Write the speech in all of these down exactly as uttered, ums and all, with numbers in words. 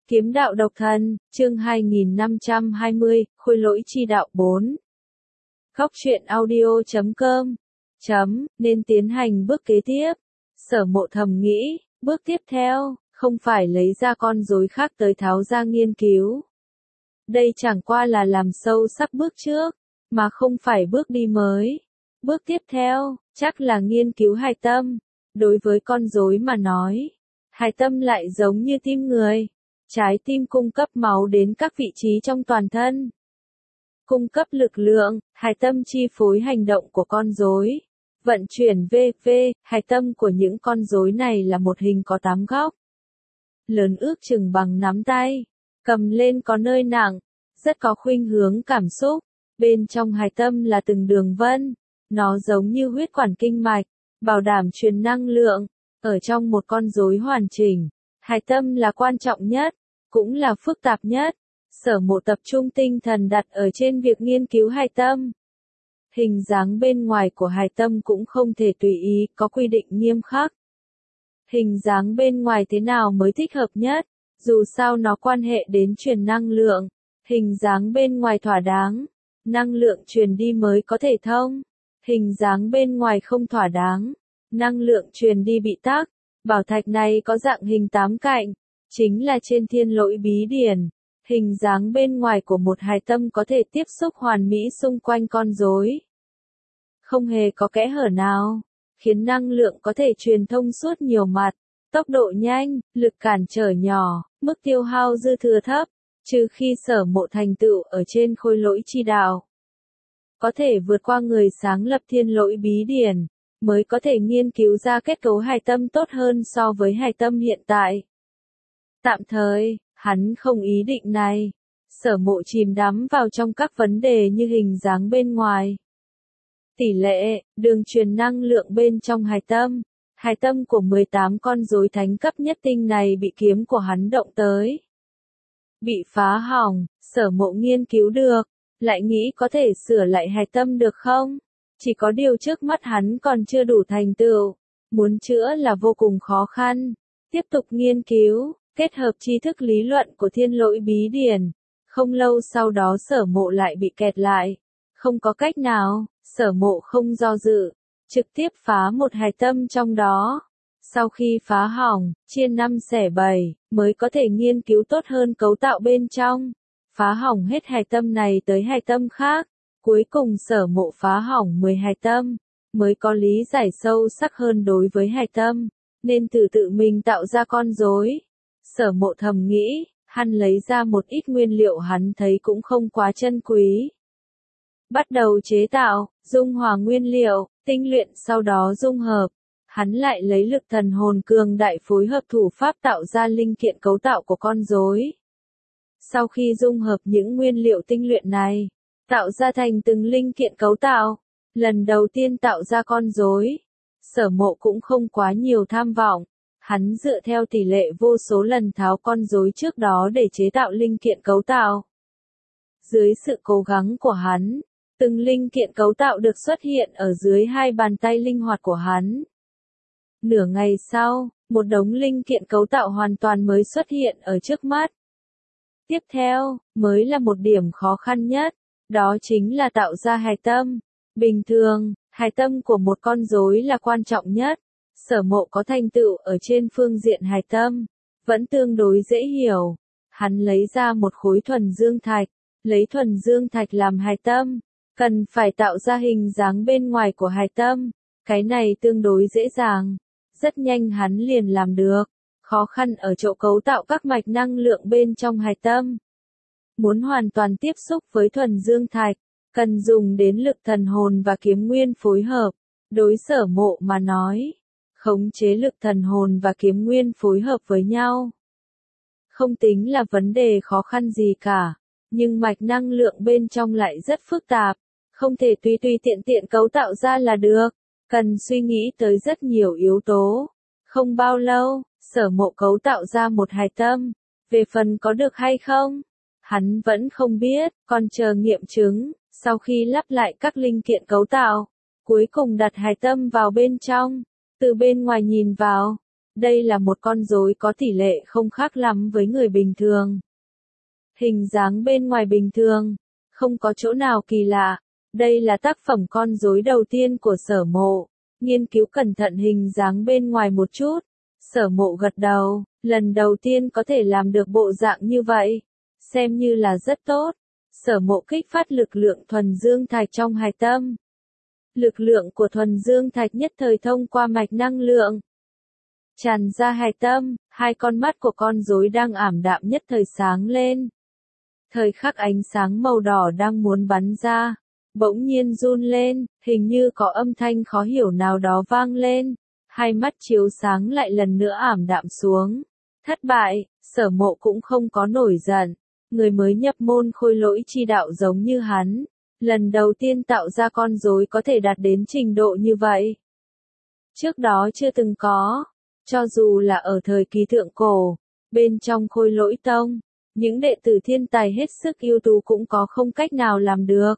Kiếm đạo độc thân, chương hai nghìn năm trăm hai mươi, khôi lỗi chi đạo bốn. Góc truyện audio chấm com chấm, nên tiến hành bước kế tiếp. Sở Mộ thầm nghĩ, bước tiếp theo, không phải lấy ra con rối khác tới tháo ra nghiên cứu. Đây chẳng qua là làm sâu sắc bước trước, mà không phải bước đi mới. Bước tiếp theo, chắc là nghiên cứu hài tâm. Đối với con rối mà nói, hài tâm lại giống như tim người. Trái tim cung cấp máu đến các vị trí trong toàn thân, cung cấp lực lượng, hài tâm chi phối hành động của con rối, vận chuyển vân vân. Hài tâm của những con rối này là một hình có tám góc, lớn ước chừng bằng nắm tay, cầm lên có nơi nặng, rất có khuynh hướng cảm xúc. Bên trong hài tâm là từng đường vân, nó giống như huyết quản kinh mạch, bảo đảm truyền năng lượng. Ở trong một con rối hoàn chỉnh, hài tâm là quan trọng nhất, cũng là phức tạp nhất. Sở Mộ tập trung tinh thần đặt ở trên việc nghiên cứu hài tâm. Hình dáng bên ngoài của hài tâm cũng không thể tùy ý, có quy định nghiêm khắc. Hình dáng bên ngoài thế nào mới thích hợp nhất, dù sao nó quan hệ đến truyền năng lượng. Hình dáng bên ngoài thỏa đáng, năng lượng truyền đi mới có thể thông. Hình dáng bên ngoài không thỏa đáng, năng lượng truyền đi bị tắc. Bảo thạch này có dạng hình tám cạnh, chính là trên thiên lỗi bí điển. Hình dáng bên ngoài của một hài tâm có thể tiếp xúc hoàn mỹ xung quanh con rối, không hề có kẽ hở nào, khiến năng lượng có thể truyền thông suốt nhiều mặt. Tốc độ nhanh, lực cản trở nhỏ, mức tiêu hao dư thừa thấp, trừ khi Sở Mộ thành tựu ở trên khôi lỗi chi đạo, có thể vượt qua người sáng lập thiên lỗi bí điển, mới có thể nghiên cứu ra kết cấu hài tâm tốt hơn so với hài tâm hiện tại. Tạm thời, hắn không ý định này. Sở Mộ chìm đắm vào trong các vấn đề như hình dáng bên ngoài, tỷ lệ, đường truyền năng lượng bên trong hài tâm. Hài tâm của mười tám con rối thánh cấp nhất tinh này bị kiếm của hắn động tới, bị phá hỏng. Sở Mộ nghiên cứu được, lại nghĩ có thể sửa lại hài tâm được không? Chỉ có điều trước mắt hắn còn chưa đủ thành tựu, muốn chữa là vô cùng khó khăn. Tiếp tục nghiên cứu, kết hợp tri thức lý luận của thiên lỗi bí điển. Không lâu sau đó Sở Mộ lại bị kẹt lại. Không có cách nào, Sở Mộ không do dự, trực tiếp phá một hài tâm trong đó. Sau khi phá hỏng, chia năm xẻ bảy, mới có thể nghiên cứu tốt hơn cấu tạo bên trong. Phá hỏng hết hài tâm này tới hài tâm khác. Cuối cùng Sở Mộ phá hỏng mười hài tâm, mới có lý giải sâu sắc hơn đối với hài tâm, nên tự tự mình tạo ra con rối. Sở Mộ thầm nghĩ, hắn lấy ra một ít nguyên liệu hắn thấy cũng không quá chân quý. Bắt đầu chế tạo, dung hòa nguyên liệu, tinh luyện sau đó dung hợp. Hắn lại lấy lực thần hồn cường đại phối hợp thủ pháp tạo ra linh kiện cấu tạo của con rối. Sau khi dung hợp những nguyên liệu tinh luyện này, tạo ra thành từng linh kiện cấu tạo, lần đầu tiên tạo ra con rối, Sở Mộ cũng không quá nhiều tham vọng. Hắn dựa theo tỷ lệ vô số lần tháo con rối trước đó để chế tạo linh kiện cấu tạo. Dưới sự cố gắng của hắn, từng linh kiện cấu tạo được xuất hiện ở dưới hai bàn tay linh hoạt của hắn. Nửa ngày sau, một đống linh kiện cấu tạo hoàn toàn mới xuất hiện ở trước mắt. Tiếp theo, mới là một điểm khó khăn nhất, đó chính là tạo ra hài tâm. Bình thường, hài tâm của một con rối là quan trọng nhất. Sở Mộ có thành tựu ở trên phương diện hài tâm, vẫn tương đối dễ hiểu. Hắn lấy ra một khối thuần dương thạch, lấy thuần dương thạch làm hài tâm, cần phải tạo ra hình dáng bên ngoài của hài tâm. Cái này tương đối dễ dàng, rất nhanh hắn liền làm được. Khó khăn ở chỗ cấu tạo các mạch năng lượng bên trong hài tâm. Muốn hoàn toàn tiếp xúc với thuần dương thạch, cần dùng đến lực thần hồn và kiếm nguyên phối hợp. Đối Sở Mộ mà nói, khống chế lực thần hồn và kiếm nguyên phối hợp với nhau, không tính là vấn đề khó khăn gì cả. Nhưng mạch năng lượng bên trong lại rất phức tạp, không thể tùy tùy tiện tiện cấu tạo ra là được, cần suy nghĩ tới rất nhiều yếu tố. Không bao lâu, Sở Mộ cấu tạo ra một hài tâm. Về phần có được hay không, hắn vẫn không biết, còn chờ nghiệm chứng. Sau khi lắp lại các linh kiện cấu tạo, cuối cùng đặt hài tâm vào bên trong, từ bên ngoài nhìn vào, Đây là một con rối có tỷ lệ không khác lắm với người bình thường. Hình dáng bên ngoài bình thường, không có chỗ nào kỳ lạ. Đây là tác phẩm con rối đầu tiên của Sở Mộ. Nghiên cứu cẩn thận hình dáng bên ngoài một chút. Sở Mộ gật đầu, lần đầu tiên có thể làm được bộ dạng như vậy. Xem như là rất tốt. Sở Mộ kích phát lực lượng thuần dương thạch trong hài tâm. Lực lượng của thuần dương thạch nhất thời thông qua mạch năng lượng. Tràn ra hài tâm, hai con mắt của con rối đang ảm đạm nhất thời sáng lên. Thời khắc ánh sáng màu đỏ đang muốn bắn ra, bỗng nhiên run lên, hình như có âm thanh khó hiểu nào đó vang lên. Hai mắt chiếu sáng lại lần nữa ảm đạm xuống. Thất bại, Sở Mộ cũng không có nổi giận. Người mới nhập môn khôi lỗi chi đạo giống như hắn. Lần đầu tiên tạo ra con rối có thể đạt đến trình độ như vậy. Trước đó chưa từng có. Cho dù là ở thời kỳ thượng cổ, bên trong khôi lỗi tông, những đệ tử thiên tài hết sức ưu tú cũng có không cách nào làm được.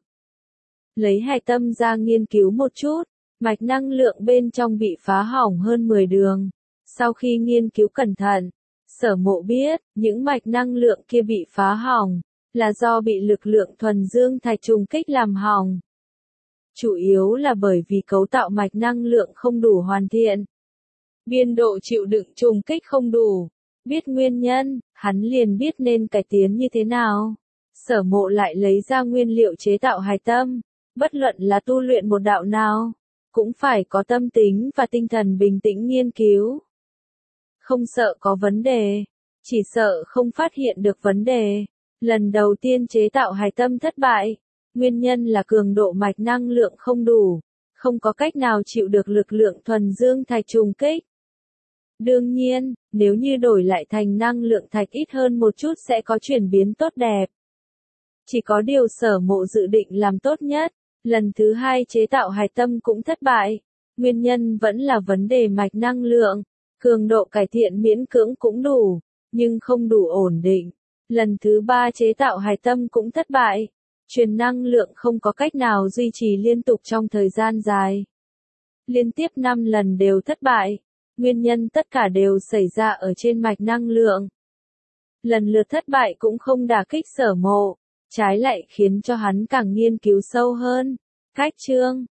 Lấy hài tâm ra nghiên cứu một chút, mạch năng lượng bên trong bị phá hỏng hơn mười đường. Sau khi nghiên cứu cẩn thận, Sở Mộ biết, những mạch năng lượng kia bị phá hỏng, là do bị lực lượng thuần dương thạch trùng kích làm hỏng. Chủ yếu là bởi vì cấu tạo mạch năng lượng không đủ hoàn thiện. Biên độ chịu đựng trùng kích không đủ. Biết nguyên nhân, hắn liền biết nên cải tiến như thế nào. Sở Mộ lại lấy ra nguyên liệu chế tạo hài tâm. Bất luận là tu luyện một đạo nào, cũng phải có tâm tính và tinh thần bình tĩnh nghiên cứu. Không sợ có vấn đề, chỉ sợ không phát hiện được vấn đề. Lần đầu tiên chế tạo hài tâm thất bại, nguyên nhân là cường độ mạch năng lượng không đủ, không có cách nào chịu được lực lượng thuần dương thạch trùng kích. Đương nhiên, nếu như đổi lại thành năng lượng thạch ít hơn một chút sẽ có chuyển biến tốt đẹp. Chỉ có điều Sở Mộ dự định làm tốt nhất. Lần thứ hai chế tạo hài tâm cũng thất bại. Nguyên nhân vẫn là vấn đề mạch năng lượng. Cường độ cải thiện miễn cưỡng cũng đủ, nhưng không đủ ổn định. Lần thứ ba chế tạo hài tâm cũng thất bại. Truyền năng lượng không có cách nào duy trì liên tục trong thời gian dài. Liên tiếp năm lần đều thất bại. Nguyên nhân tất cả đều xảy ra ở trên mạch năng lượng. Lần lượt thất bại cũng không đả kích Sở Mộ, trái lại khiến cho hắn càng nghiên cứu sâu hơn. Cách chương